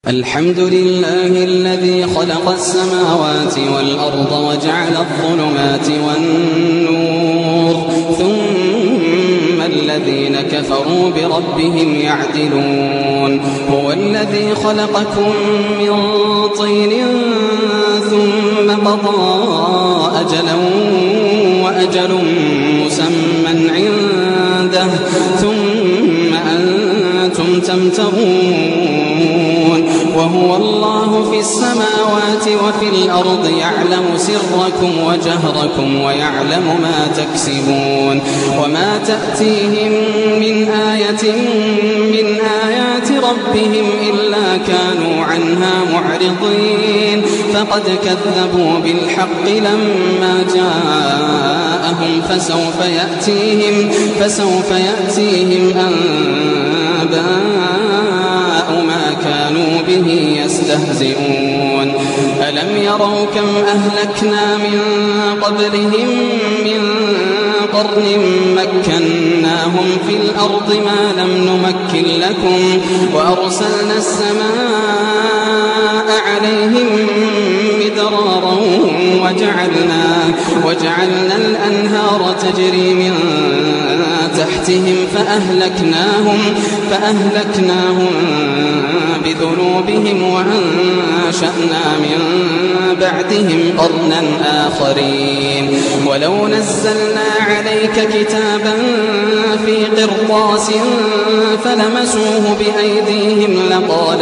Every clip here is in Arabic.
الحمد لله الذي خلق السماوات والأرض وجعل الظلمات والنور ثم الذين كفروا بربهم يعدلون هو الذي خلقكم من طين ثم قضى أجلا وأجل مسمى عنده ثم أنتم تمترون وهو الله في السماوات وفي الأرض يعلم سركم وجهركم ويعلم ما تكسبون وما تأتيهم من آية من آيات ربهم إلا كانوا عنها معرضين فقد كذبوا بالحق لما جاءهم فسوف يأتيهم أنباء ما كانوا به يستهزئون ألم يروا كم أهلكنا من قبلهم من قرن مكناهم في الأرض ما لم نمكن لكم وأرسلنا السماء عليهم مدرارا وجعلنا الأنهار تجري من تحتهم فأهلكناهم بذنوبهم وأنشأنا من بعدهم قرنا آخرين ولو نزلنا عليك كتابا في قرطاس فلمسوه بأيديهم لقال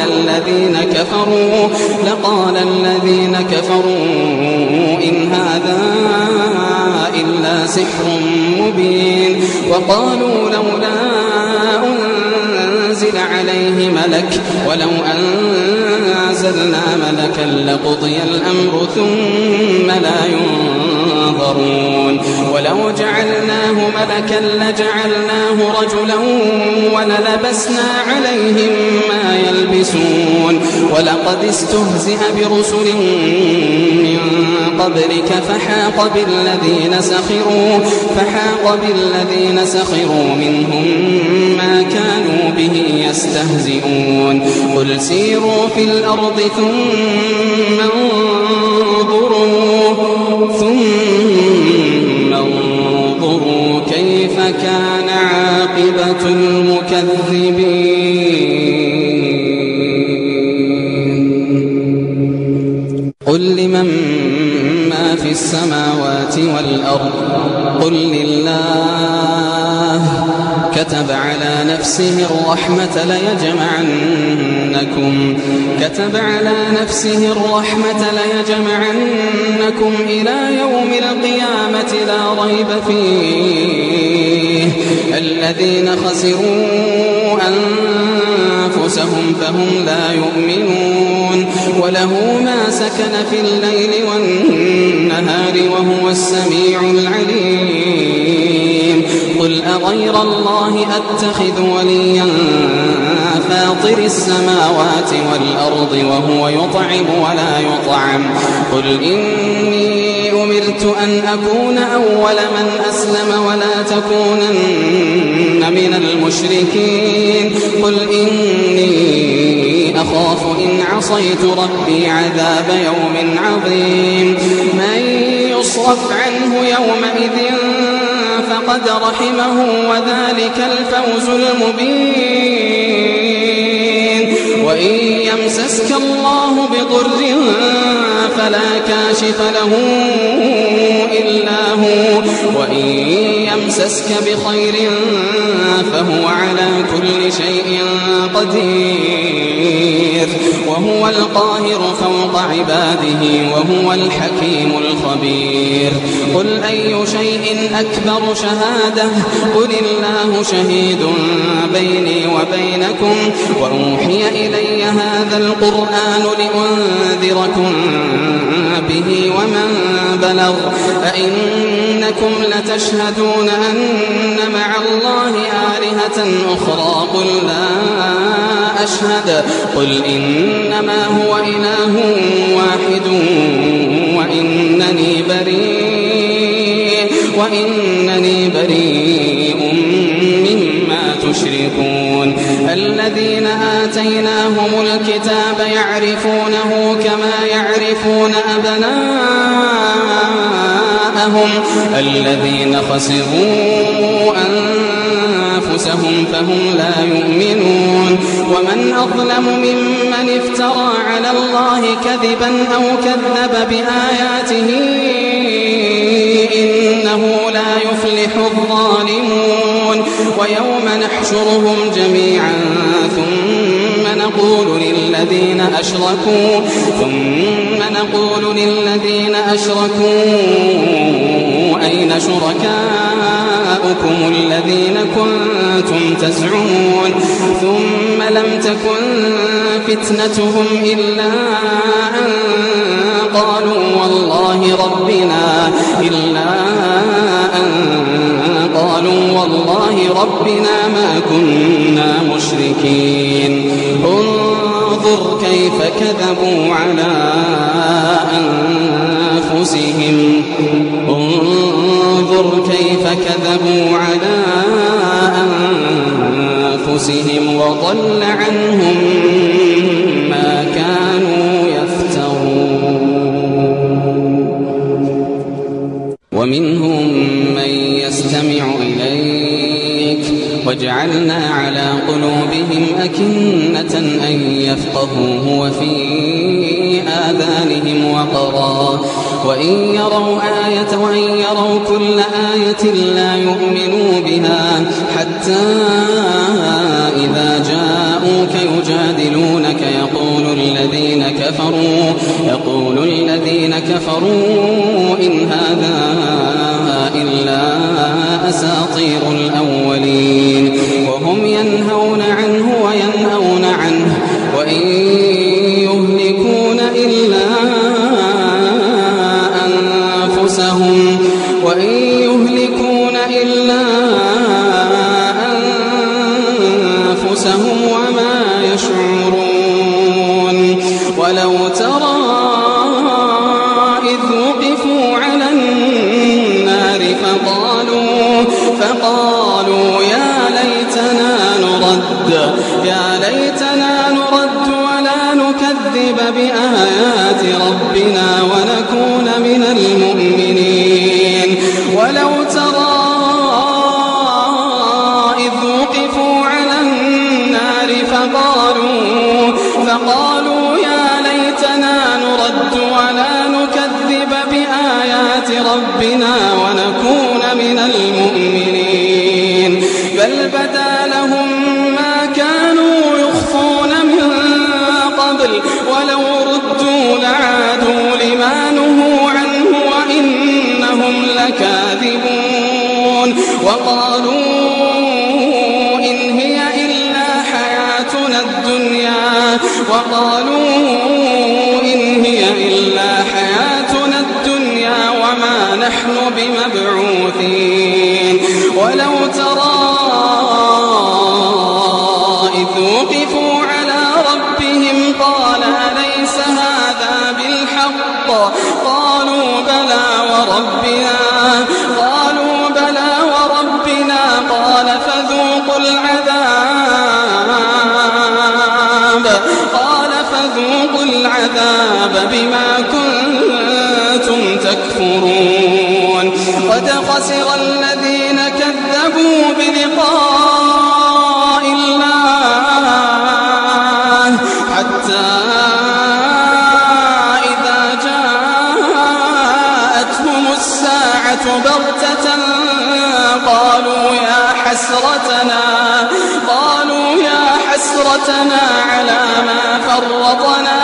الذين كفروا إن هذا إلا سحر مبين وقالوا لولا أنزل عليه ملك ولو أنزلنا ملكا لقضي الأمر ثم لا ينظرون ولو جعلناه ملكا لجعلناه رجلا وللبسنا عليهم ما يلبسون ولقد استهزئ برسل من قبلك فحاق بالذين سخروا منهم ما كانوا به يستهزئون قل سيروا في الأرض ثم انظروا كيف كان عاقبة المكذبين قل لمن ما في السماوات والأرض قل لله كتب على نفسه الرحمة ليجمعنكم إلى يوم القيامة لا ريب فيه الذين خسروا أنفسهم فهم لا يؤمنون وله ما سكن في الليل والنهار وهو السميع العليم قل أغير الله أتخذ وليا فاطر السماوات والأرض وهو يطعم ولا يطعم قل إني أمرت أن أكون أول من أسلم ولا تكونن من المشركين قل إني أخاف إن عصيت ربي عذاب يوم عظيم من يصرف عنه يومئذ فقد رحمه وذلك الفوز المبين وإن يمسسك الله بضر فلا كاشف له إلا هو وإن يمسسك بخير فهو على كل شيء قدير وهو القاهر فوق عباده وهو الحكيم الخبير قل أي شيء أكبر شهادة قل الله شهيد بيني وبينكم وأوحي إلي هذا القرآن لأنذركم به ومن بلغ أئنكم لتشهدون أن مع الله آلهة أخرى قل لا أشهد قل إنما هو إله واحد وإنني بريء مما تشركون الذين آتيناهم الكتاب يعرفونه كما يعرفون أبناءهم الذين خسروا أنفسهم فهم لا يؤمنون ومن أظلم ممن افترى على الله كذبا أو كذب بآياته إنه لا يفلح الظالمون ويوم نحشرهم جميعا ثم نقول للذين أشركوا أين شركاؤكم الذين كنتم تزعمون ثم لم تكن فتنتهم إلا أن قالوا والله ربنا ما كنا مشركين انظر كيف كذبوا على أنفسهم وضل عنهم ما كانوا يفترون ومنهم من يستمع إليك وجعلنا على قلوبهم أكنة أن يفقهوه وفي آذانهم وقرا وإن يروا كل آية لا يؤمنوا بها حتى إذا جاءوك يجادلونك يقول الذين كفروا إن هذا إلا أساطير الأولين وهم ينهون عنه وينأون عنه وإن يهلكون إلا أنفسهم وما يشعرون ولو ترى إذ وقفوا على النار فقالوا يا ليتنا نرد ولا نكذب بآيات ربنا ونكون من المؤمنين ولو ترى إذ وقفوا على النار فقالوا يا ليتنا نرد ولا نكذب بآيات ربنا ونكون من المؤمنين بل بدا لهم ما كانوا يخفون من قبل ولو ردوا لعادوا لما نهوا عنه وإنهم لكاذبون وقالوا إن هي إلا حياتنا الدنيا وما نحن بمبعوثين ولو ترى إذ وقفوا على ربهم قال أليس هذا بالحق قالوا بلى وربنا قال فذوقوا العذاب بما كنتم تكفرون قد خسر الذين كذبوا بلقاء الله حتى إذا جاءتهم الساعة بغتة قالوا يا حسرتنا على ما فرطنا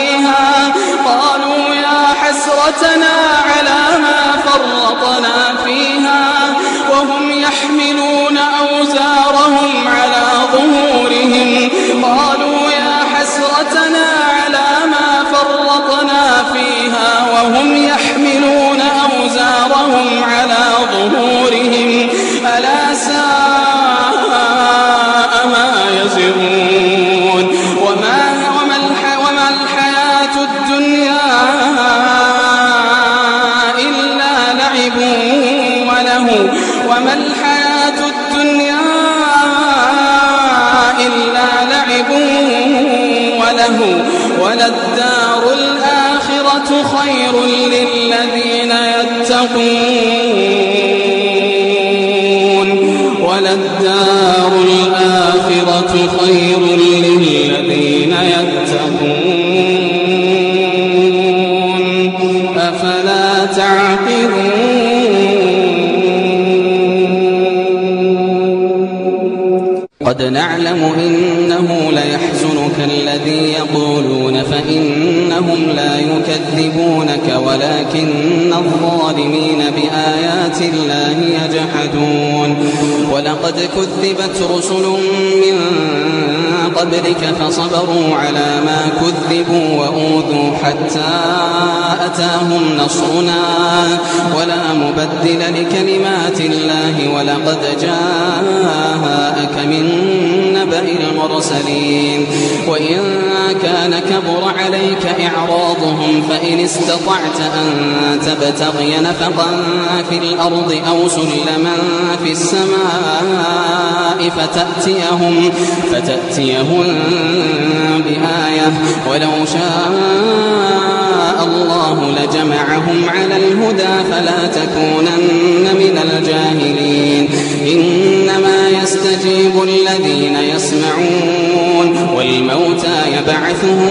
فيها وهم يحملون أوزارهم على ظهورهم قالوا يا حسرتنا على ما فرطنا فيها وهم يحملون أوزارهم على ظهورهم ألا ساء ما يزرون وما الحياة الدنيا إلا لعب وله وللدار الآخرة خير للذين يتقون وللدار الآخرة خير للذين يتقون أفلا تعقلون قد نعلم إنه ليحزنك الذي يقولون فإنهم لا يكذبونك ولكن الظالمين بآيات الله يجحدون ولقد كذبت رسل من قبلك فصبروا على ما كذبوا وأوذوا حتى أتاهم نصرنا ولا مبدل لكلمات الله ولقد جاءك من نبأ المرسلين وإن كان كبر عليك إعراضهم فإن استطعت أن تبتغي نفقا في الأرض أو سلما في السماء فتأتيهم بآية ولو شاء الله لجمعهم على الهدى فلا تكونن من الجاهلين إنما يستجيب الذين يسمعون والموتى يبعثهم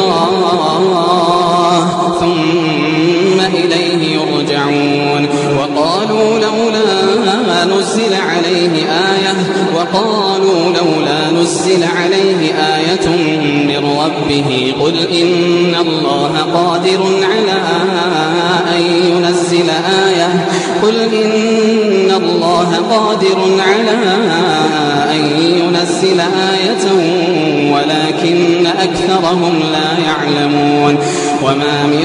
الله ثم إليه يرجعون وقالوا لولا نزل عليه آية من ربه قل إن الله قادر على أن ينزل آية ولكن أكثرهم لا يعلمون وما من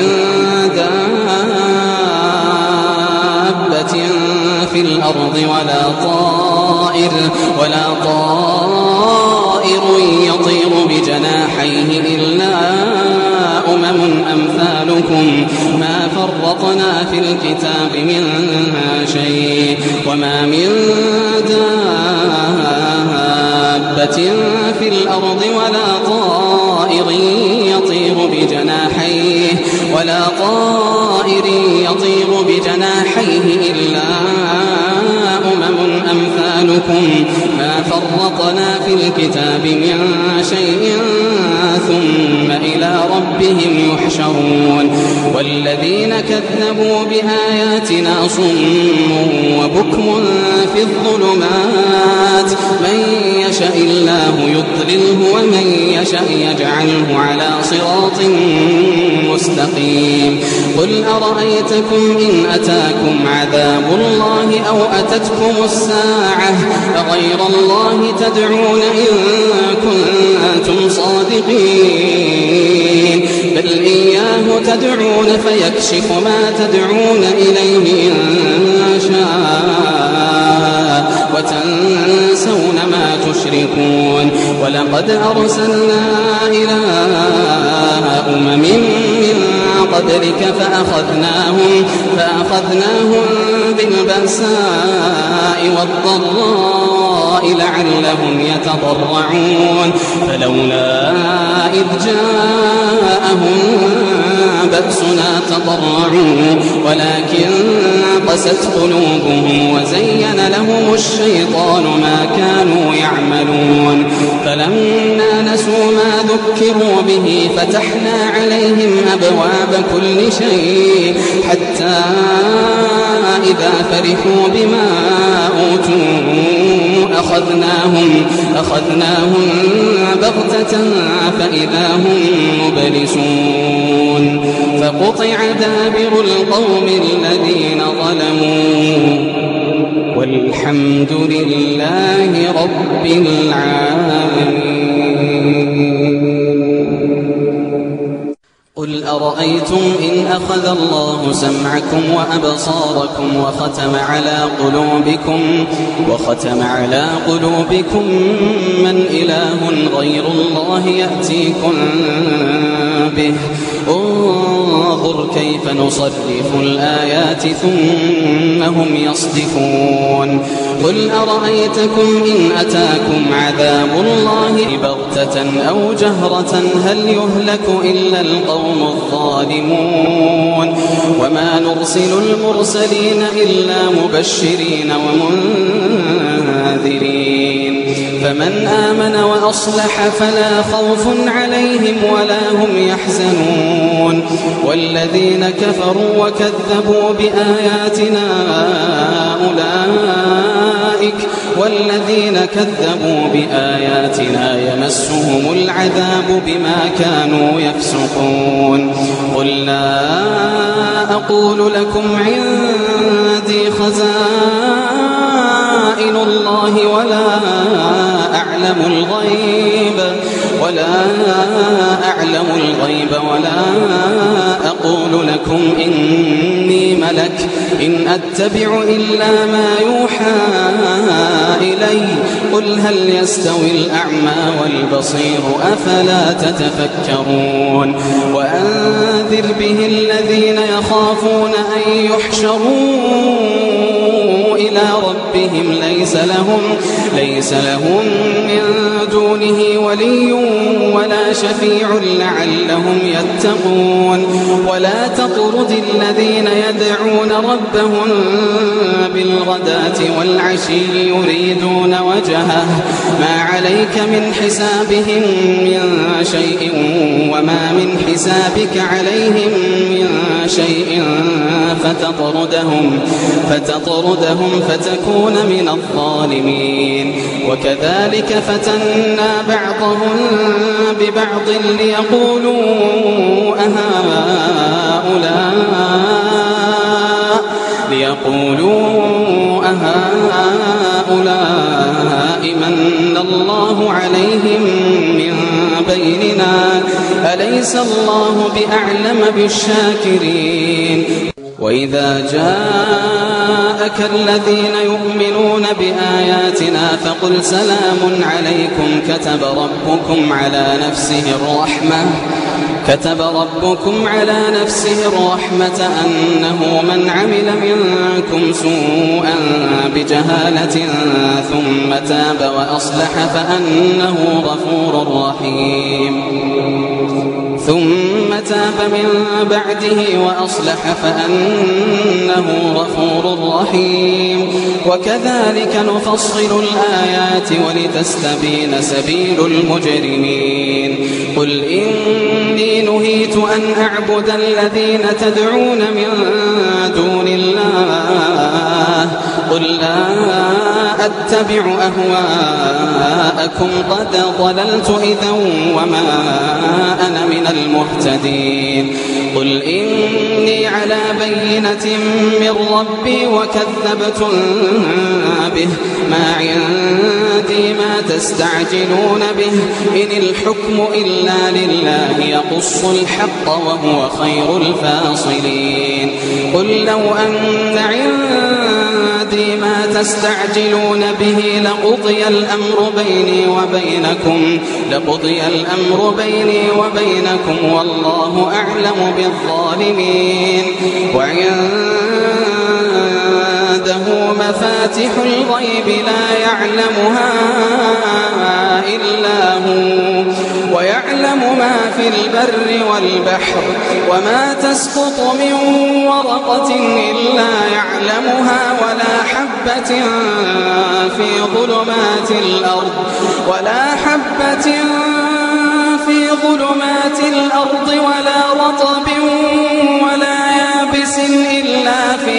دابة في الأرض ولا طائر يطير بجناحيه إلا أمم أمثالكم ما فرطنا في الكتاب من شيء وما من دابة في الأرض ولا طائر يطير بجناحيه إلا أمم أمثالكم ما فرطنا في الكتاب من شيء ثم إلى ربهم يحشرون والذين كذبوا بآياتنا صم وبكم في الظلمات من يشاء الله يضلله ومن يشاء يجعله على صراط مستقيم قل أرأيتكم إن أتاكم عذاب الله أو أتتكم الساعة أغير الله تدعون إن كنتم صادقين بل إياه تدعون فيكشف ما تدعون إليه إن شاء وتنسون ما تشركون ولقد أرسلنا إلى أمم من قبلك فأخذناهم بالبأساء والضراء لعلهم يتضرعون فلولا إذ جاءهم بأسنا تضرعوا ولكن قست قلوبهم وزين لهم الشيطان ما كانوا يعملون فلما نسوا ما ذكروا به فتحنا عليهم أبواب كل شيء حتى إذا فرحوا بما أوتوا أخذناهم بغتة فإذا هم مبلسون فقطع دابر القوم الذين ظلموا والحمد لله رب العالمين قل أرأيتم إن أخذ الله سمعكم وأبصاركم وختم على قلوبكم من إله غير الله يأتيكم به انظر كيف فنصرف الآيات ثم هم يصدفون قل أرأيتكم إن أتاكم عذاب الله بغتة أو جهرة هل يهلك إلا القوم الظالمون وما نرسل المرسلين إلا مبشرين ومنذرين فمن آمن وأصلح فلا خوف عليهم ولا هم يحزنون والذين كفروا وكذبوا بآياتنا يمسهم العذاب بما كانوا يفسقون قل لا أقول لكم عندي خزائن الله ولا أعلم الغيب ولا أقول لكم إني ملك إن أتبع إلا ما يوحى إلي قل هل يستوي الأعمى والبصير أفلا تتفكرون وأنذر به الذين يخافون أن يحشروا إلى ربهم ليس لهم من دونه ولي ولا شفيع لعلهم يتقون ولا تطرد الذين يدعون ربهم بالغداة والعشي يريدون وجهه ما عليك من حسابهم من شيء وما من حسابك عليهم من شيء فتطردهم فتكون من الظالمين وكذلك فتنا بعضهم ببعض ليقولوا أهؤلاء من الله عليهم من بيننا أليس الله بأعلم بالشاكرين وإذا جاءك الذين يؤمنون بآياتنا فقل سلام عليكم كتب ربكم على نفسه الرحمة أنه من عمل منكم سوءا بجهالة ثم تاب وأصلح فأنه غفور رحيم ثم تاب من بعده وأصلح فأنه غفور رحيم وكذلك نفصل الآيات ولتستبين سبيل المجرمين قل إني نهيت أن أعبد الذين تدعون من دون الله قل لا أتبع أهواءكم قد ضللت إذا وما أنا من المهتدين قل إني على بينة من ربي وكذبتم به ما عندي ما تستعجلون به إن الحكم إلا لله يقص الحق وهو خير الفاصلين قل لو أن عندي ما تستعجلون به لقضي الأمر بيني وبينكم والله أعلم بالظالمين وعنده مفاتح الغيب لا يعلمها إلا هو ويعلم ما في البر والبحر وما تسقط من ورقة إلا يعلمها ولا حبة في ظلمات الأرض ولا رطب ولا يابس إلا في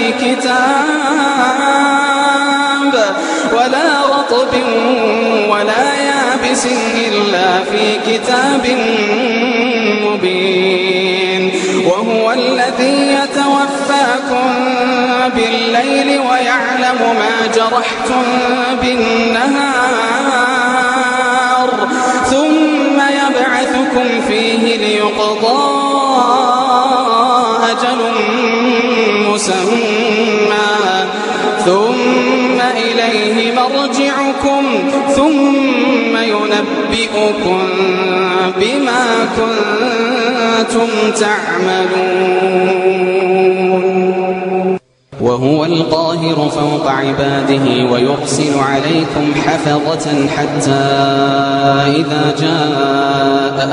كتاب مبين وهو الذي يتوفاكم بالليل ويعلم ما جرحتم بالنهار ثم يبعثكم فيه ليقضى أجل مسمى ثم إليه مرجعكم ثم ينبئكم بما كنتم تعملون. وهو القاهر فوق عباده ويرسل عليكم حفظة حتى إذا جاء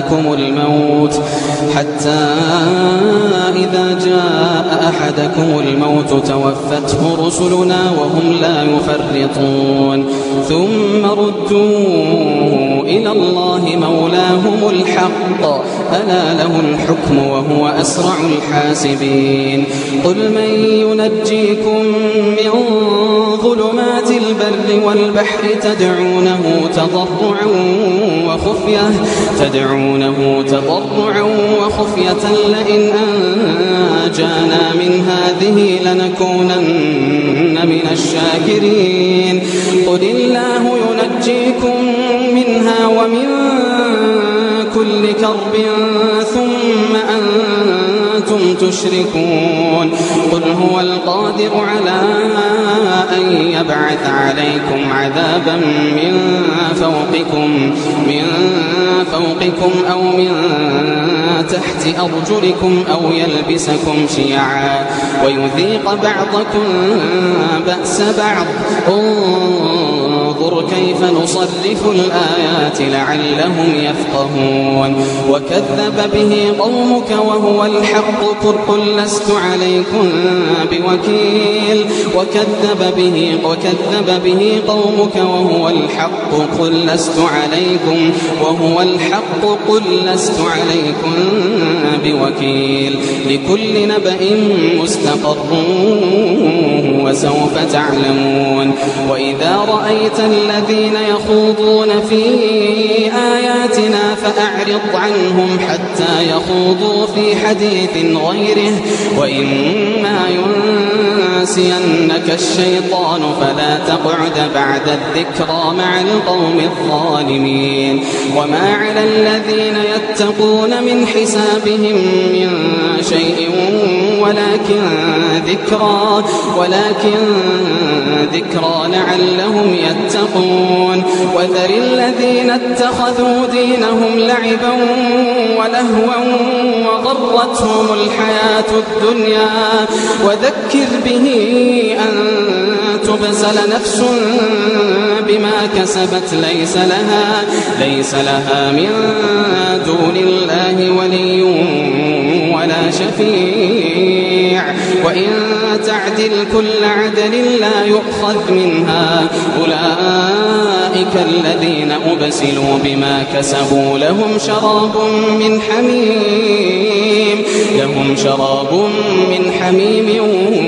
أحدكم الموت توفته رسلنا وهم لا يفرطون ثم ردوا إلى الله مولاهم الحق ألا له الحكم وهو أسرع الحاسبين قل من ينجيكم من ظلمات البر والبحر تدعونه تضرعا وخفية لئن أنجانا من هذه لنكونن من الشاكرين قل الله ينجيكم منها ومن كل كرب ثم أنتم تشركون قل هو القادر على أن يبعث عليكم عذابا من فوقكم أو من تحت أرجلكم أو يلبسكم شيعا ويذيق بعضكم بأس بعض انظر كيف نصرف الآيات لعلهم يفقهون وكذب به قومك وهو الحق قل لست عليكم بوكيل وكذب به قومك وهو الحق قل لست عليكم بوكيل لكل نبأ مستقر وسوف تعلمون وإذا رأيت الذين يخوضون في آياتنا فأعرض عنهم حتى يخوضوا في حديث غيره وإما ينسينك الشيطان فلا تقعد بعد الذكرى مع القوم الظالمين وما على الذين يتقون من حسابهم من شيء ولكن ذكرى لعلهم يتقون وذر الذين اتخذوا دينهم لعبا ولهوا وغرتهم الحياة الدنيا وذكر به أن تبسل نفس بما كسبت ليس لها من دون الله ولي ولا شفيع وإن تعدل كل عدل لا يؤخذ منها أولئك الذين أبسلوا بما كسبوا لهم شراب من حميم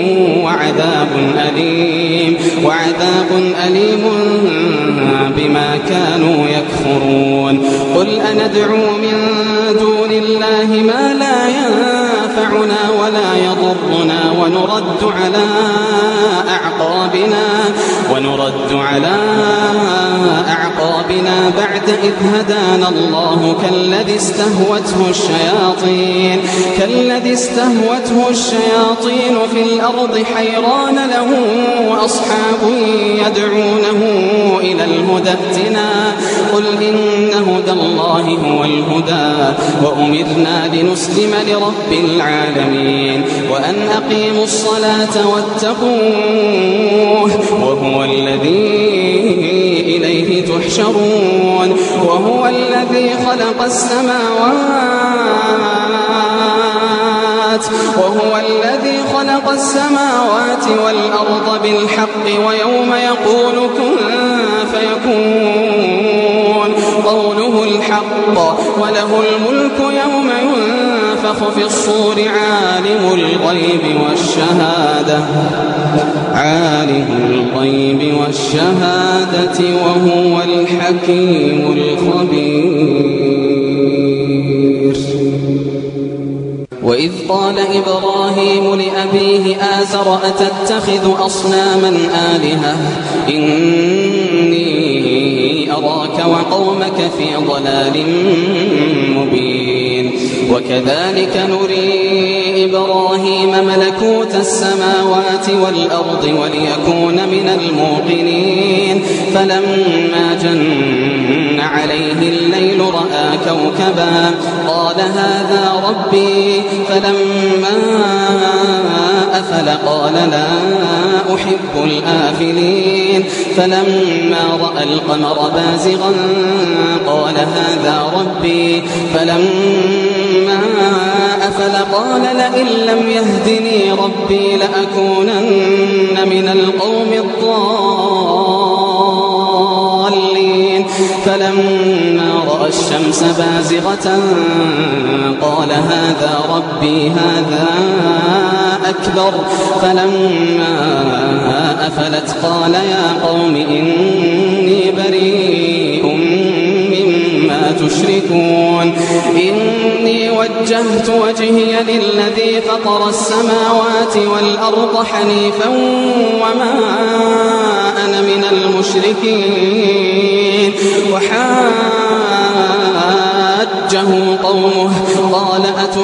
وعذاب أليم بما كانوا يكفرون قل أندعو من دون الله ما لا ينفعنا ولا يضرنا ونرد على أعقابنا بعد إذ هدانا الله كالذي استهوته الشياطين في الأرض حيران له وأصحاب يدعونه إلى الهدى ائتنا قل إن هدى الله هو الهدى وأمرنا لنسلم لرب العالمين وأن أقيموا الصلاة واتقوه وهو الذي إليه تحشرون وهو الذي خلق السماوات والأرض بالحق ويوم يقول كن فيكون قوله الحق وله الملك يوم ينفخ في الصور عالم الغيب والشهادة وهو الحكيم الخبير وإذ قال إبراهيم لأبيه آزر أتتخذ أصناما آلهة إني أراك وقومك في ضلال مبين وكذلك نري إبراهيم ملكوت السماوات والأرض وليكون من الموقنين فلما جن عليه الليل رأى كوكبا قال هذا ربي فلما أفل قال لا أحب الآفلين فلما رأى القمر بازغا قال هذا ربي فلما أفل قال لئن لم يهدني ربي لأكونن من القوم الضالين فلما رأى الشمس بازغة قال هذا ربي هذا أكبر فلما أفلت قال يا قوم إني بريء مما تشركون إني وجهت وجهي للذي فطر السماوات والأرض حنيفا وما أنا من المشركين وحاجه قومه قال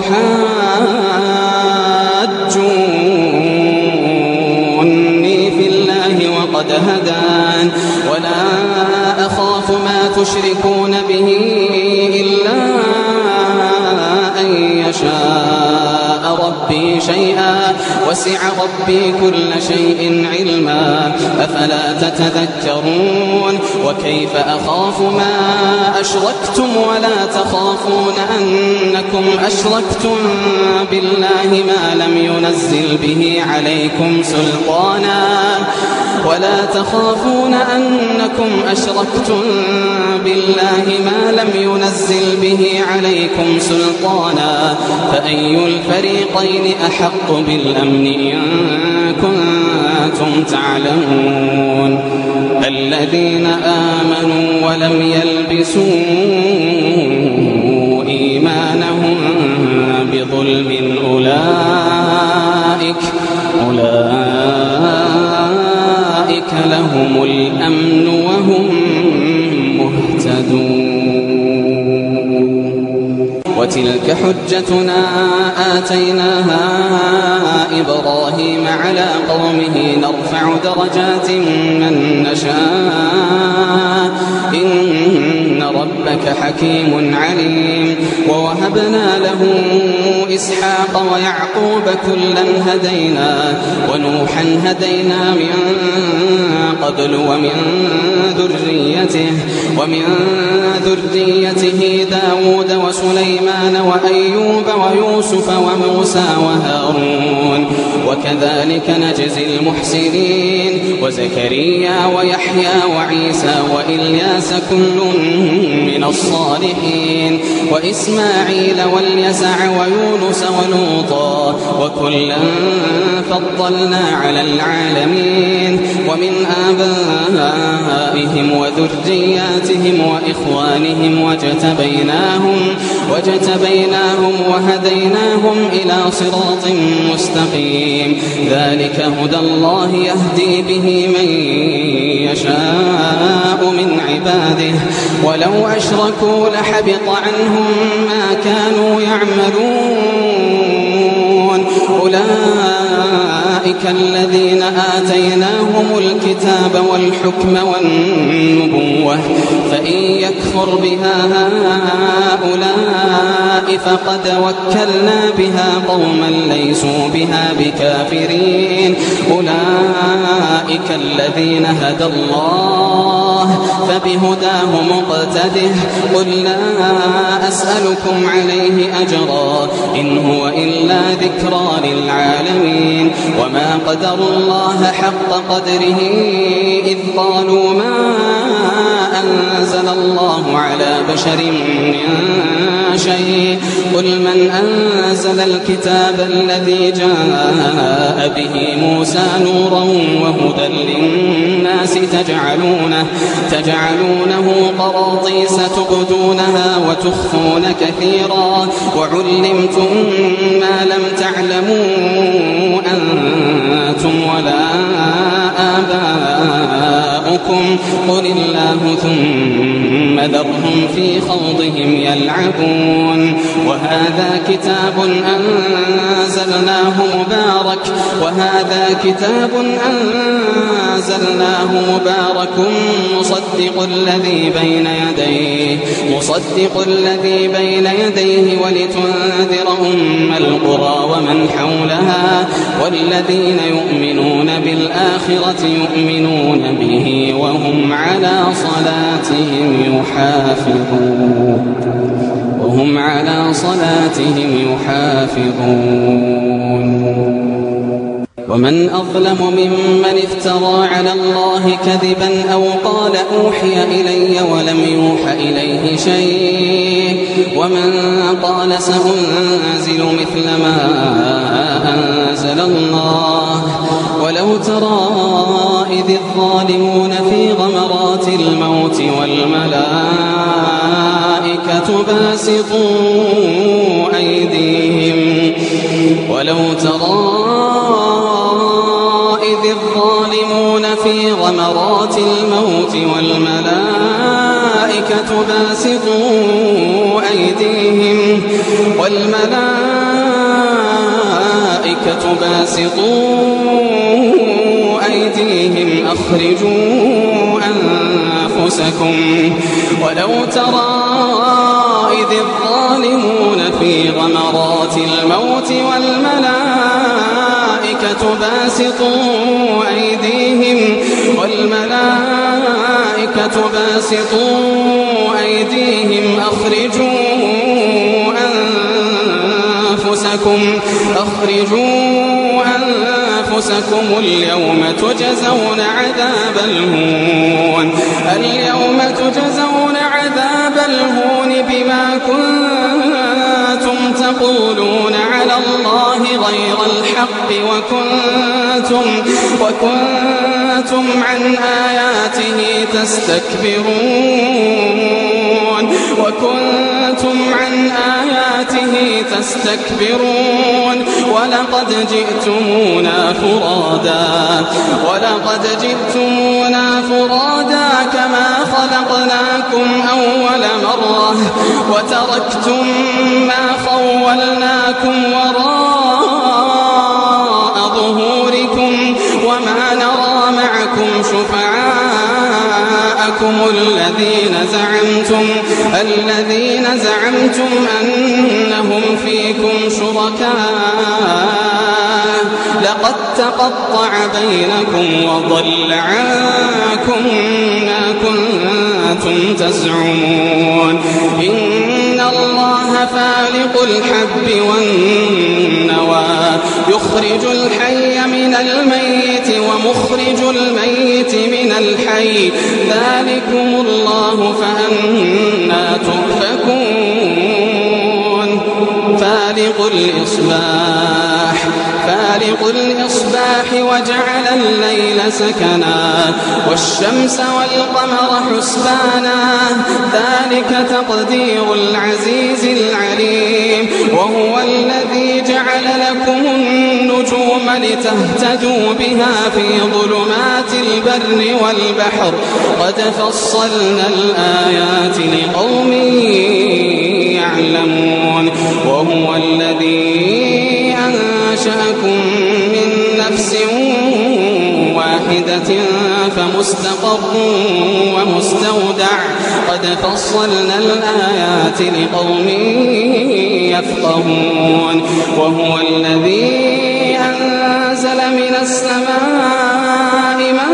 أتحاجوني في الله وقد هدان ولا أخاف ما تشركون به إلا أن يشاء ربي شيئا وسع ربي كل شيء علما أفلا تتذكرون وكيف أخاف ما أشركتم ولا تخافون أنكم أشركتم بالله ما لم ينزل به عليكم سلطانا ولا تخافون أنكم أشركتم بالله ما لم ينزل به عليكم سلطانا فأي الفريقين أحق بالأمن إن كنتم تعلمون الذين آمنوا ولم يلبسوا إيمانهم بظلم أولئك لهم الأمن وهم مهتدون وتلك حجتنا آتيناها إبراهيم على قومه نرفع درجات من نشاء إن ربك حكيم عليم ووهبنا له إسحاق ويعقوب كلا هدينا ونوحا هدينا من قبل ومن ذريته داود وسليمان وأيوب ويوسف وموسى وهارون وكذلك نجزي المحسنين وزكريا ويحيى وعيسى وإلياس كل من الصالحين وإسماعيل واليسع ويونس ولوطا وكلا فضلنا على العالمين ومن آبائهم وذرياتهم وإخوانهم واجتبيناهم وهديناهم إلى صراط مستقيم ذلك هدى الله يهدي به من يشاء من عباده ولو أشركوا لحبط عنهم ما كانوا يعملون أولئك الذين آتيناهم الكتاب والحكم والنبوة فإن يكفر بها هؤلاء فقد وكلنا بها قوما ليسوا بها بكافرين أولئك الذين هدى الله فبهداه مقتده قل لا أسألكم عليه أجرا إن هو إلا ذكرى للعالمين وما قدروا الله حق قدره إذ قالوا ما أنزل الله على بشر من شيء قل من أنزل الكتاب الذي جاء به موسى نورا وهدى للناس تجعلونه قراطيس تبدونها وتخفون كثيرا وعلمتم ما لم تعلموا أنتم ولا آباؤكم آباؤكم قل الله ثم ذرهم في خوضهم يلعبون وهذا كتاب أنزلناه مبارك مصدق الذي بين يديه ولتنذر أم القرى ومن حولها والذين يؤمنون بالآخرة يؤمنون به وهم على صلاتهم يحافظون ومن أظلم ممن افترى على الله كذبا أو قال أوحي إلي ولم يوح إليه شيء ومن قال سأنزل مثل ما أنزل الله ولو ترى إذ الظالمون في غمرات الموت والملائكة باسطوا أيديهم في غمرات الموت والملائكة باسطوا أيديهم أخرجوا أنفسكم ولو ترى إذ الظالمون في غمرات الموت والملائكة باسطوا أيديهم أخرجوا أنفسكم اليوم تجزون عذاب الهون بما كنتم تقولون على الله غير الحق وكنتم عن آياته تستكبرون ولقد جئتمونا فرادا كما خلقناكم أول مرة وتركتم ما خولناكم وراء ظهوركم وما نرى معكم شفعاءكم الذين زعمتم أنهم فيكم شركاء لقد تقطع بينكم وضل عنكم ما كنتم تزعمون إن الله فالق الحب والنوى يخرج الحي من الميت ومخرج الميت من الحي ذلكم الله فأنى تؤفكون فالق الإصباح وجعل الليل سكنا والشمس والقمر حسبانا ذلك تقدير العزيز العليم وهو الذي جعل لكم النجوم لتهتدوا بها في ظلمات البر والبحر قد فصلنا الآيات لقوم يعلمون وهو الذي أنشأكم من نفس واحدة فمستقر ومستودع قد فصلنا الآيات لقوم يفقهون وهو الذي أنزل من السماء ماء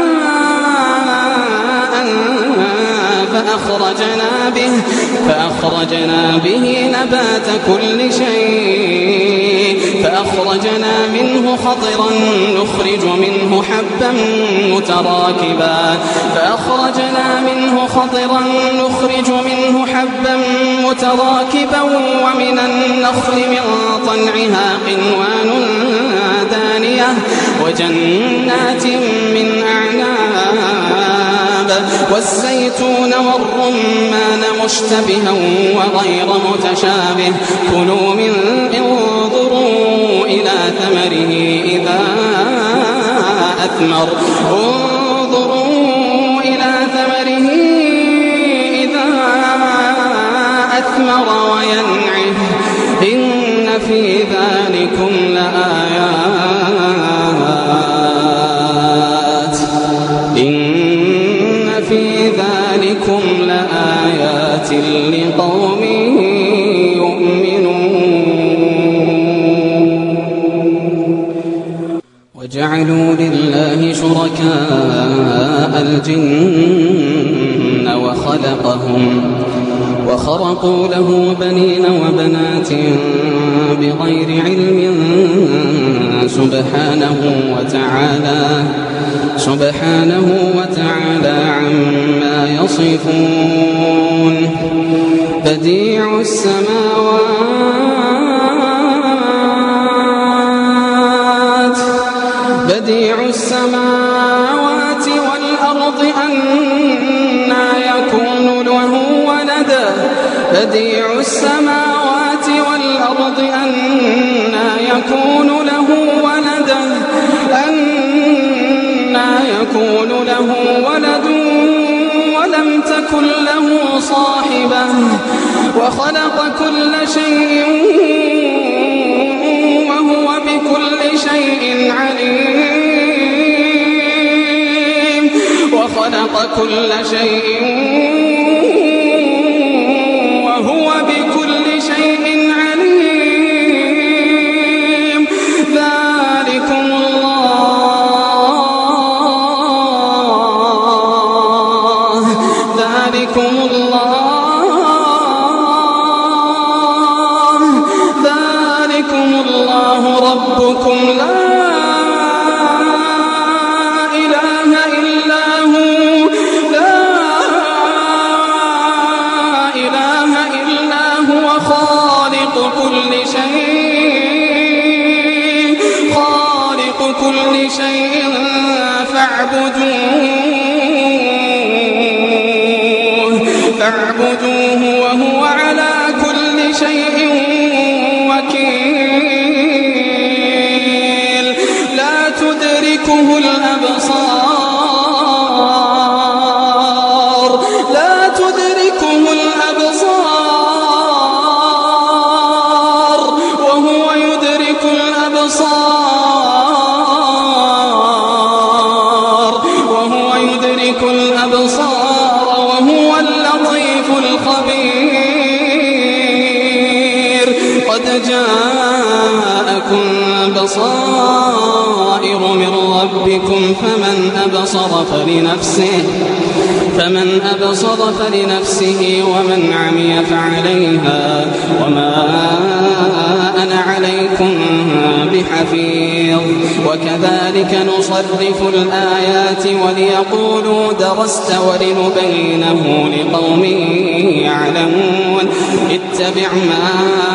فأخرجنا به نبات كل شيء فأخرجنا منه خضرا نخرج منه حبا متراكبا ومن النخل من طلعها قنوان دانية وجنات من أعناب والزيتون والرمان مشتبها وغير متشابه انظروا إلى ثمره إذا أثمر في ذلكم لآيات لقوم وجعلوا لله شركاء الجن وخرقوا له بنين وبنات بغير علم سبحانه وتعالى عما يصفون بديع السماوات والأرض أنى يكون له ولد بديع السماوات والأرض أنى يكون له ولد ولم تكن له صاحبة وخلق كل شيء وهو بكل شيء عليم وخلق كل شيء وهو بكل شيء عليم ذلكم الله ربكم لا إله إلا هو خالق كل شيء فاعبدوه وهو على كل شيء وكيل لا تدركه الأبصار وهو يدرك الأبصار وهو اللطيف الخبير قد جاءكم بصائر من ربكم فمن أبصر فلنفسه ومن عمي فعليها وما أنا عليكم بحفيظ وكذلك نصرف الآيات وليقولوا درست ولنبينه لقوم يعلمون اتبع ما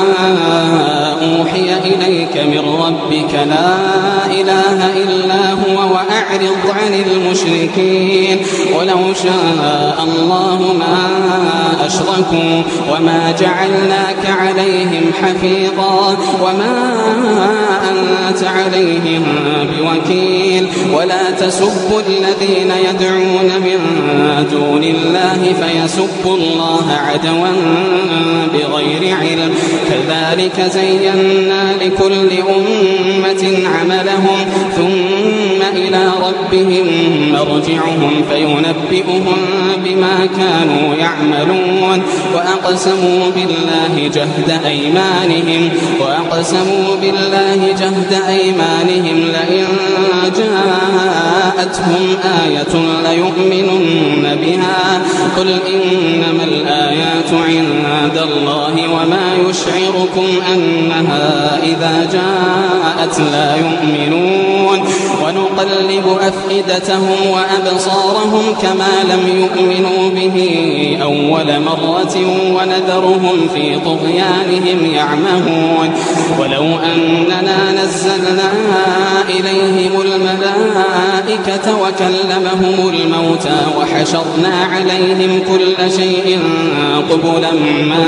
أوحي إليك من ربك لا إله إلا هو وأعرض عن المشركين ولو شاء الله ما أشركوا وما جعلناك عليهم حفيظا وما أنت عليهم بوكيل ولا تسبوا الذين يدعون من دون الله فيسبوا الله عدوا بغير علم كذلك زينا لكل أمة عملهم ثم إلى ربهم مرجعهم فينبئهم بما كانوا يعملون وأقسموا بالله جهد أيمانهم لئن جاءتهم آية ليؤمنن بها قل إنما الآيات عند الله وما يشعركم أنها إذا جاءت لا يؤمنون ونقلب أفئدتهم وأبصارهم كما لم يؤمنوا به أول مرة ونذرهم في طغيانهم يعمهون ولو أننا نزلنا إليهم الملائكة وكلمهم الموتى وحشرنا عليهم كل شيء قبلا ما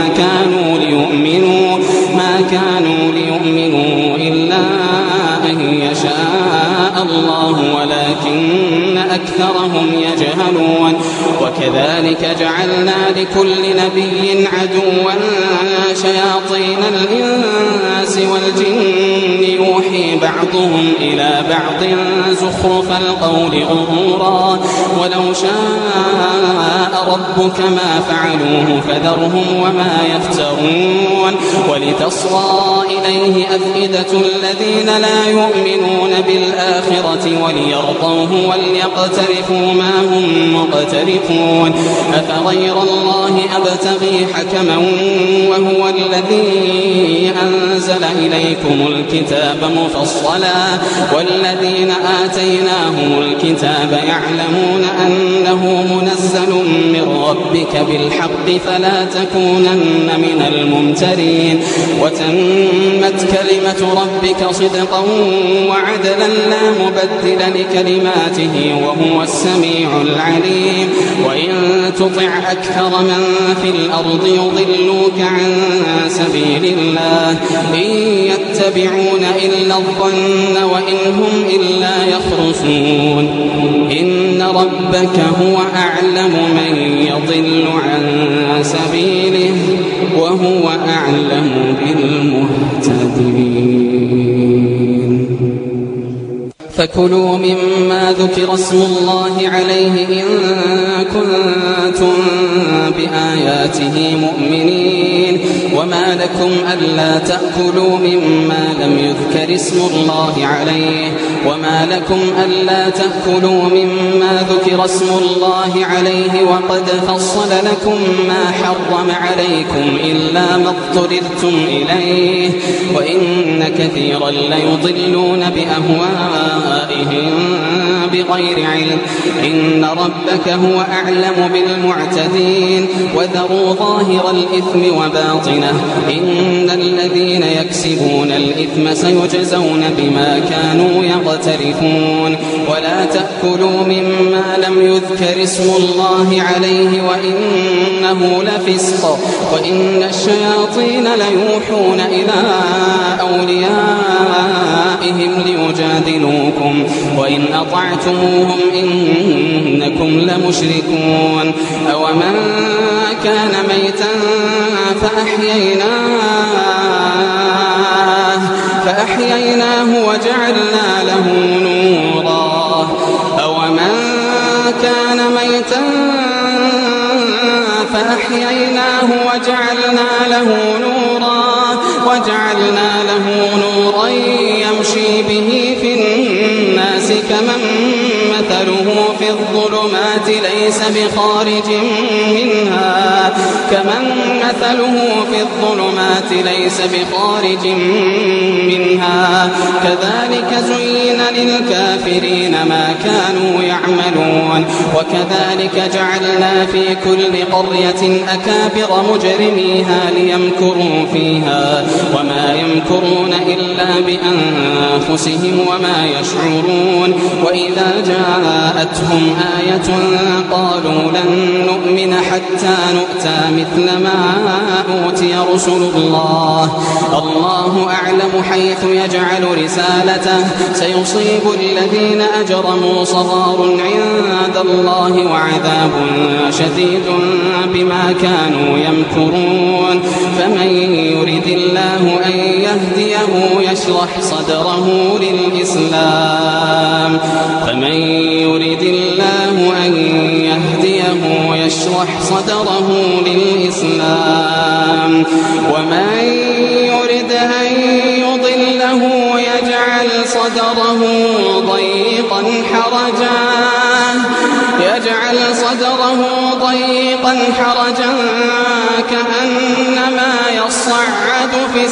كانوا ليؤمنوا إلا أن يشاء الله ولكن أكثرهم يجهلون وكذلك جعلنا لكل نبي عدوا شياطين الإنس والجن يوحي بعضهم إلى بعض زخرف القول غرورا ولو شاء ربك ما فعلوه فذرهم وما يفترون ولتصغى إليه أفئدة الذين لا يؤمنون بالآخرة وليرضوه وليقترفوا ما هم مقترفون أفغير الله أبتغي حكما وهو الذي أنزل إليكم الكتاب مفصلا والذين آتيناهم الكتاب يعلمون أنه منزل من ربك بالحق فلا تكونن من الممترين وتمت كلمة ربك صدقا وعدلا لا مبدل لكلماته وهو السميع العليم وإن تطع أكثر من في الأرض يضلوك عن سبيل الله إن يتبعون إلا الظن وإن هم إلا يخرصون إن ربك هو أعلم من يضل عن سبيله وهو أعلم بالمهتدين فكلوا مما ذكر اسم الله عليه إن كنتم بآياته مؤمنين وما لكم ألا تأكلوا مما لم يذكر اسم الله عليه مما ذكر اسم الله عليه وقد فصل لكم ما حرم عليكم إلا ما اضطررتم إليه وإن كثيرا ليضلون بأهوائهم بغير علم إن ربك هو أعلم بالمعتدين وذروا ظاهر الإثم وباطنه إن الذين يكسبون الإثم سيجزون بما كانوا يقترفون ولا تأكلوا مما لم يذكر اسم الله عليه وإنه لفسق وإن الشياطين ليوحون إلى أوليائهم ليجادلوكم وإن أطعتموهم إنكم لمشركون أومن كان ميتا فأحييناه وجعلنا له نورا وجعلنا له نورا يمشي به في الناس كمن مثله في الظلمات ليس بخارج منها كذلك زين للكافرين ما كانوا يعملون وكذلك جعلنا في كل قرية أكابر مجرميها ليمكروا فيها وما يمكرون إلا بأنفسهم وما يشعرون وإذا جاءتهم آية قالوا لن نؤمن حتى نؤتى مثل ما أوتي رسل الله أعلم حيث يجعل رسالته سيصيب الذين أجرموا صغار عند الله وعذاب شديد بما كانوا يمكرون فمن يرد الله أن يهديه يشرح صدره للإسلام ومن يرد أن يضله يجعل صدره ضيقا حرجا كأنما يصعد في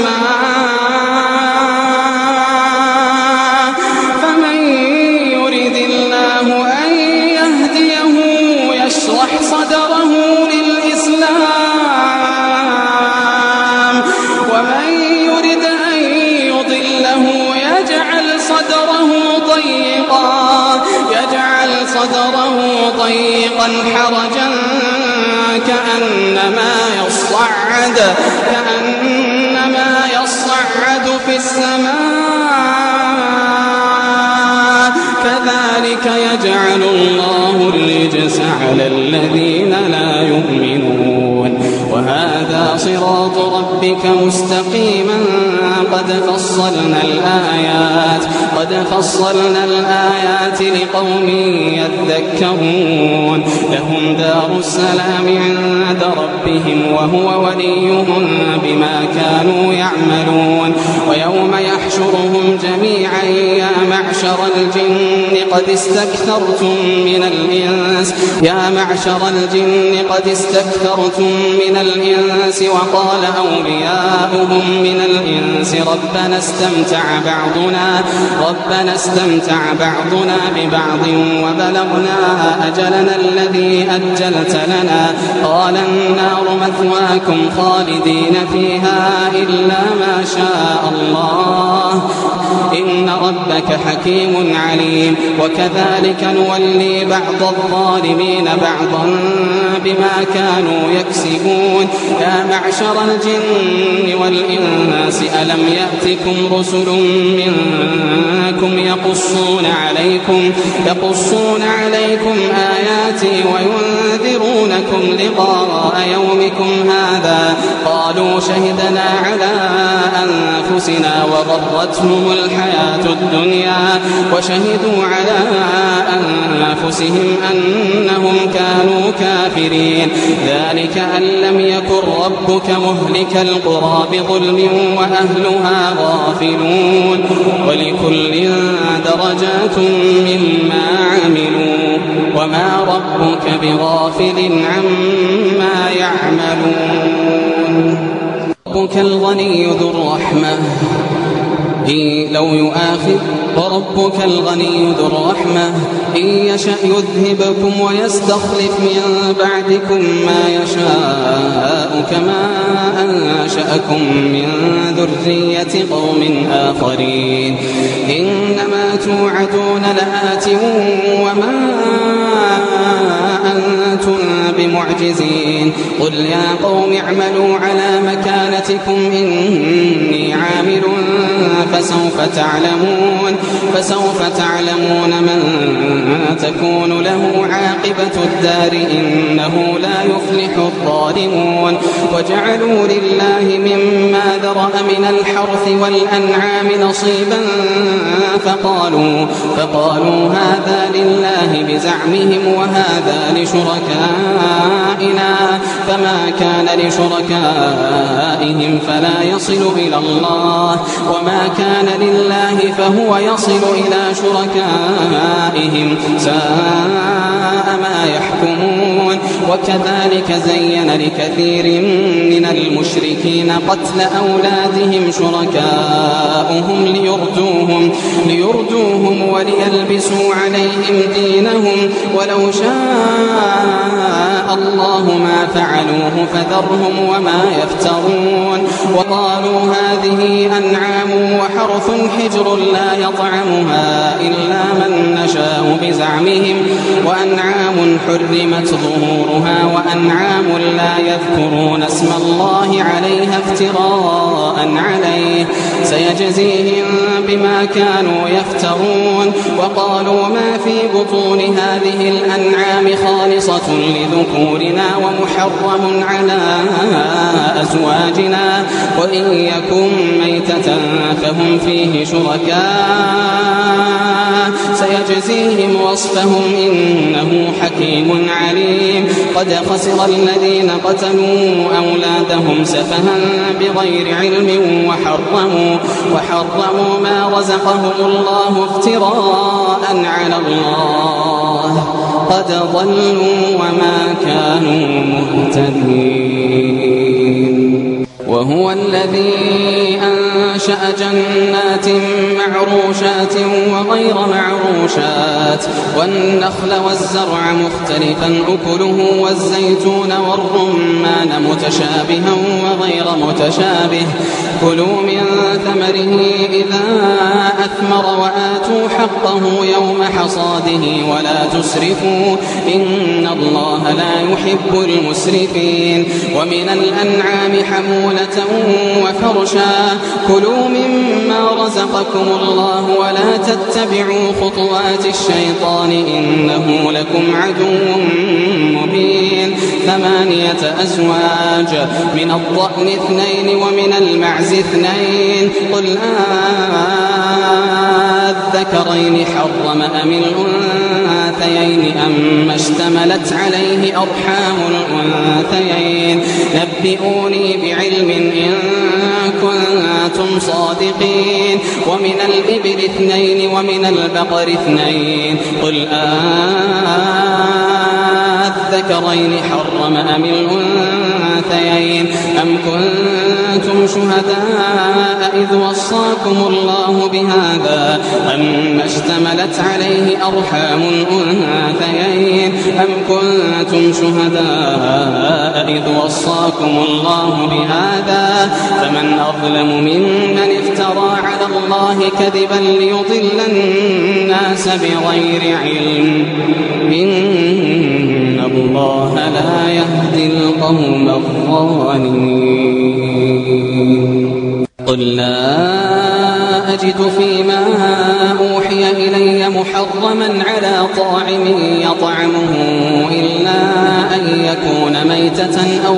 السماء فمن يرد الله أن يهديه يشرح صدره للإسلام ومن يرد أن يضله يجعل صدره ضيقا حرجا كأنما يصعد في السماء كذلك يجعل الله الرجس على الذين لا يؤمنون. وهذا صراط ربك مستقيما قد فصلنا الآيات لقوم يذكرون. لهم دار السلام عند ربهم وهو وليهم بما كانوا يعملون. ويوم يحشرهم جميعا يا معشر الجن قد استكثرتم من الإنس وقال أولياؤهم من الإنس ربنا استمتع بعضنا ببعض وبلغنا أجلنا الذي أجلت لنا قال النار مثواكم خالدين فيها إلا ما شاء الله إن ربك حكيم عليم. وكذلك نولي بعض الظالمين بعضا بما كانوا يكسبون. يا معشر الجن والإنس ألم يأتكم رسل منكم يقصون عليكم آياتي وينذرونكم لقاء يومكم هذا قالوا شهدنا على أنفسنا وغرتهم الحياة الدنيا وشهدوا على أنفسهم أنهم كانوا كافرين. ذلك أن لم يكن ربك مهلك القرى بظلم وأهلها غافلون. ولكل درجات مما عملوا وما ربك بغافل عما يعملون. ربك الغني ذو الرحمة وربك الغني ذو الرحمة إن يشأ يذهبكم ويستخلف من بعدكم ما يشاء كما أنشأكم من ذرية قوم آخرين. إنما توعدون لآت وما أنتم بمعجزين. قل يا قوم اعملوا على مكانتكم إني عامل فسوف تعلمون من تكون له عاقبة الدار إنه لا يفلح الظالمون. وجعلوا لله مما ذرأ من الحرث والأنعام نصيبا فقالوا هذا لله بزعمهم وهذا لشركائنا فما كان لشركائهم فلا يصل إلى الله وما كان لله فهو يصل إلى شركائهم ساء ما يحكمون. وكذلك زين لكثير من المشركين قتل أولادهم شركاؤهم ليردوهم وليلبسوا عليهم دينهم ولو شاء الله ما فعلوه فذرهم وما يفترون. وقالوا هذه أنعام وحرث حجر لا يطعمها إلا من نشاء بزعمهم وأنعام حرمت ظهورها وأنعام لا يذكرون اسم الله عليها افتراء عليه سيجزيهم بما كانوا يفترون. وقالوا ما في بطون هذه الأنعام خالصة لذكورنا ومحرم على أزواجنا وإن يكن ميتة فهم فيه شركاء سيجزيهم وصفهم إنه حكيم عليم. قد خسر الذين قتلوا أولادهم سفها بغير علم وحرموا ما رزقهم الله افتراء على الله قد ضلوا وما كانوا مهتدين. وهو الذي أنشأ جنات معروشات وغير معروشات والنخل والزرع مختلفا أكله والزيتون والرمان متشابها وغير متشابه كلوا من ثمره إذا أثمر وآتوا حقه يوم حصاده ولا تسرفوا إن الله لا يحب المسرفين. ومن الأنعام حمولة وفرشا كلوا مما رزقكم الله ولا تتبعوا خطوات الشيطان إنه لكم عدو مبين 8 أزواج من الضأن 2 ومن المعز 2 قل الذكرين حرم أم الأنثيين أما اشتملت عليه أرحام الأنثيين نبئوني بعلم إن كنتم صادقين ومن الإبل 2 ومن البقر 2 قل الذكرين حرم أم الأنثيين أم كنتم شهداء إذ وصاكم الله بهذا أما اشتملت عليه أرحام الأنثيين أم كنتم شهداء إذ وصاكم الله بهذا فمن أظلم ممن افترى على الله كذبا ليضل الناس بغير علم إن الله لا يهدي القوم الظالمين قل لا أجد فيما أوحي إلي محرما على طاعم يطعمه إلا أن يكون ميتة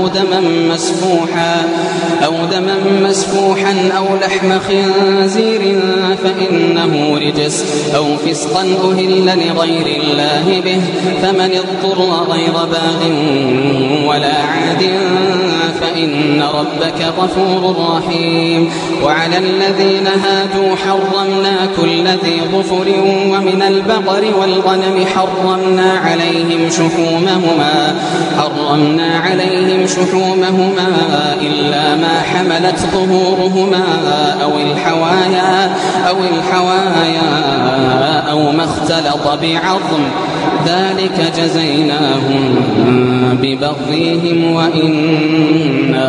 أو دما مسفوحا أو لحم خنزير فإنه رجس أو فسقا أهل لغير الله به فمن اضطر غير باغ ولا عاد فإن ربك غفور رحيم وعلى الذين هادوا حرمنا كل ذي ظفر ومن البقر والغنم حرمنا عليهم شحومهما إلا ما حملت ظهورهما أو الحوايا أو ما اختلط بعظم ذلك جزيناهم ببغيهم وإنا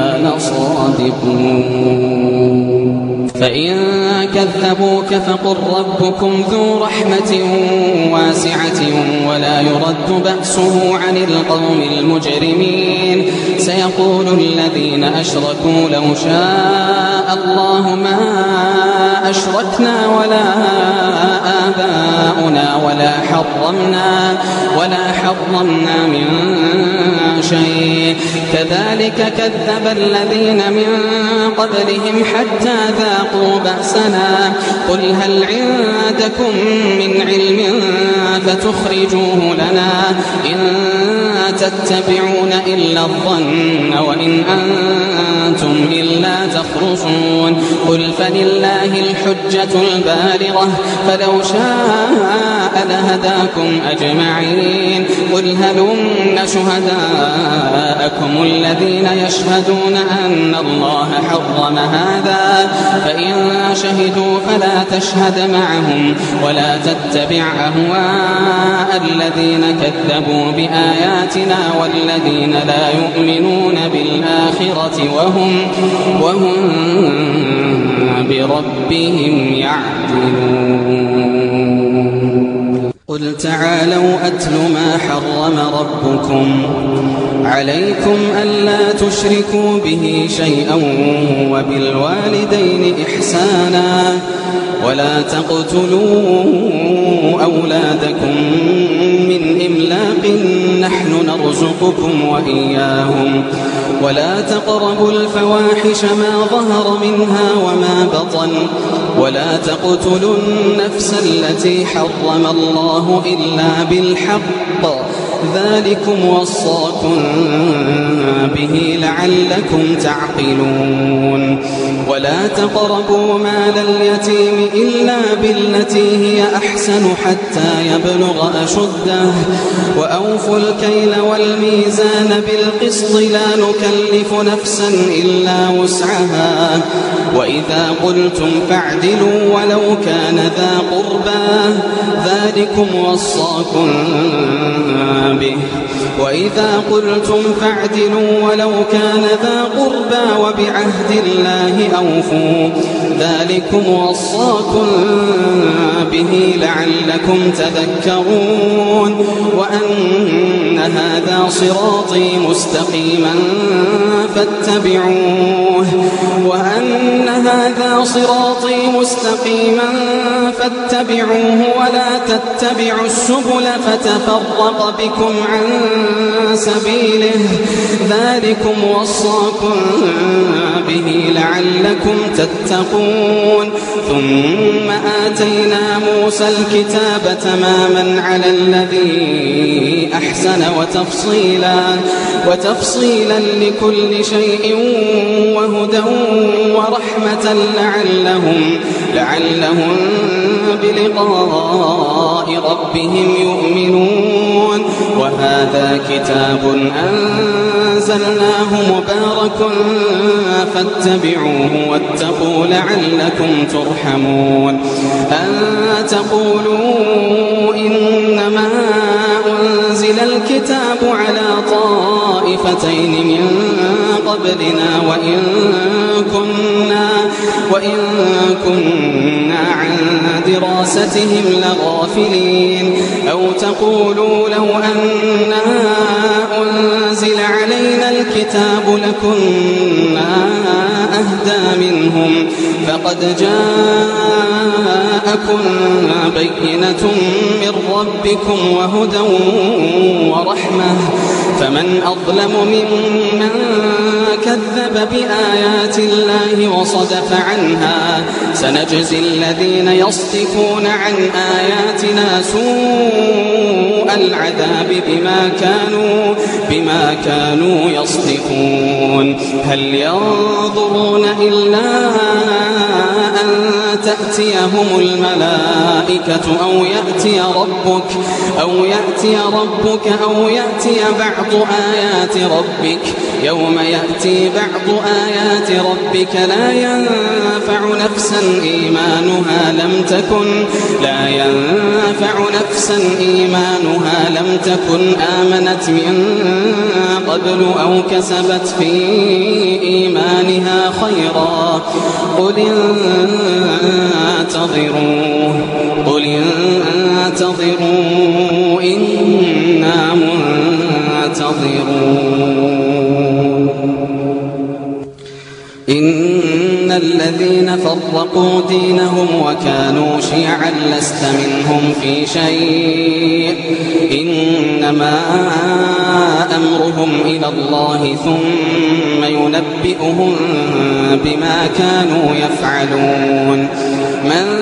لصادقون فإن كذبوك فقل ربكم ذو رحمة واسعة ولا يرد بأسه عن القوم المجرمين سيقول الذين أشركوا لو شاء الله ما أشركنا ولا آباؤنا ولا حرمنا من شيء كذلك كذب الذين من قبلهم حتى ذاقوا بأسنا قل هل عندكم من علم فتخرجوه لنا إن تتبعون إلا الظن وإن أنتم إلا تخرصون قل فلله الحجة البالغة فلو شاء لهداكم أجمعين قل هلم شهداءكم الذين يشهدون أن الله حرم هذا فإن شهدوا فلا تشهد معهم ولا تتبع أهواء الذين كذبوا بآياتنا والذين لا يؤمنون بالآخرة وهم بربهم يعدلون قل تعالوا أتل ما حرم ربكم عليكم ألا تشركوا به شيئا وبالوالدين إحسانا ولا تقتلوا أولادكم من إملاق نحن نرزقكم وإياهم ولا تقربوا الفواحش ما ظهر منها وما بطن ولا تقتلوا النفس التي حرم الله إلا بالحق ذلكم وصاكم به لعلكم تعقلون ولا تقربوا مال اليتيم إلا بالتي هي أحسن حتى يبلغ أشده وأوفوا الكيل والميزان بالقسط لا نكلف نفسا إلا وسعها وإذا قلتم فاعدلوا ولو كان ذا قربى ذلكم وصاكم به وإذا قلتم فاعدلوا ولو كان ذا قربى وبعهد الله أوفوا ذلكم وصاكم به لعلكم تذكرون وأن هذا صراطي مستقيما فاتبعوه ولا تتبعوا السبل فتفرق بكم عن سبيله ذلكم وصاكم به لعلكم تتقون ثم آتينا موسى الكتاب تماما على الذي أحسن وتفصيلا لكل شيء وهدى ورحمة لعلهم بلقاء ربهم يؤمنون وهذا كتاب أنزلناه مبارك فاتبعوه واتقوا لعلكم ترحمون أن تقولوا إنما أنزل الكتاب على طائفتين من قبلنا وإن كنا عن دراستهم لغافلين أو تقولوا لو أنا أنزل علينا الكتاب لكنا أهدى منهم فقد جاءكم بينة من ربكم وهدى ورحمة فمن أظلم ممن كذب بآيات الله وصدف عنها سنجزي الذين يصدفون عن آياتنا سوء العذاب بما كانوا يصدفون هل ينظرون إلا أن تأتيهم الملائكة أو يأتي ربك أو يأتي بعض آيات ربك يوم يأتي بعض آيات ربك لا ينفع نفسا إيمانها لم تكن آمنت من قبل أو كسبت في إيمانها خيرا قل انتظروا إنا منتظرون إن الذين فرقوا دينهم وكانوا شيعا لست منهم في شيء إنما أمرهم إلى الله ثم ينبئهم بما كانوا يفعلون من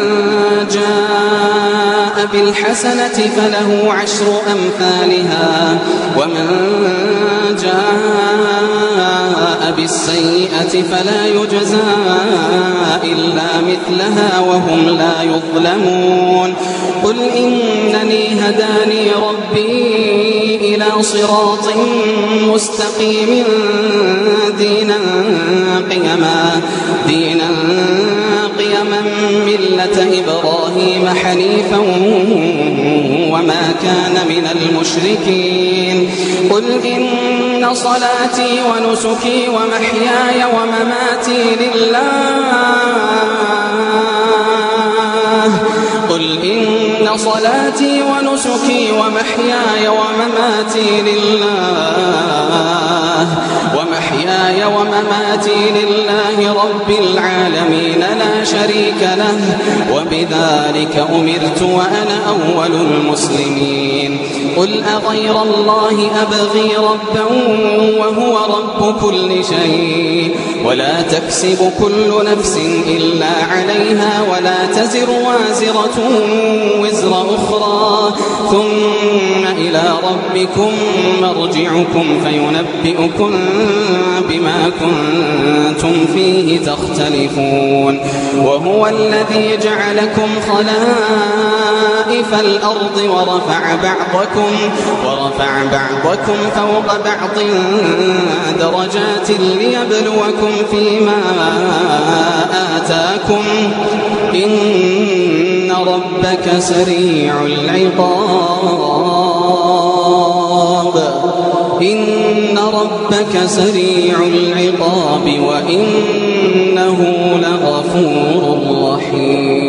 جاء بالحسنة فله 10 أمثالها ومن جاء بالسيئة فلا يجزى إلا مثلها وهم لا يظلمون قل إنني هداني ربي إلى صراط مستقيم دينا قيما ملة إبراهيم حنيفا وما كان من المشركين قل إن صلاتي ونسكي ومحياي ومماتي لله رب العالمين لا شريك له وبذلك أمرت وأنا أول المسلمين قل أغير الله أبغي ربا وهو رب كل شيء ولا تكسب كل نفس إلا عليها ولا تزر وازرة وزر أخرى ثم إلى ربكم مرجعكم فينبئكم بما كنتم فيه تختلفون وهو الذي جعلكم خلائف الأرض ورفع بعضكم فوق بعض درجات ليبلوكم فيما آتاكم إن ربك سريع العقاب إن ربك سريع العقاب وإنه لغفور رحيم.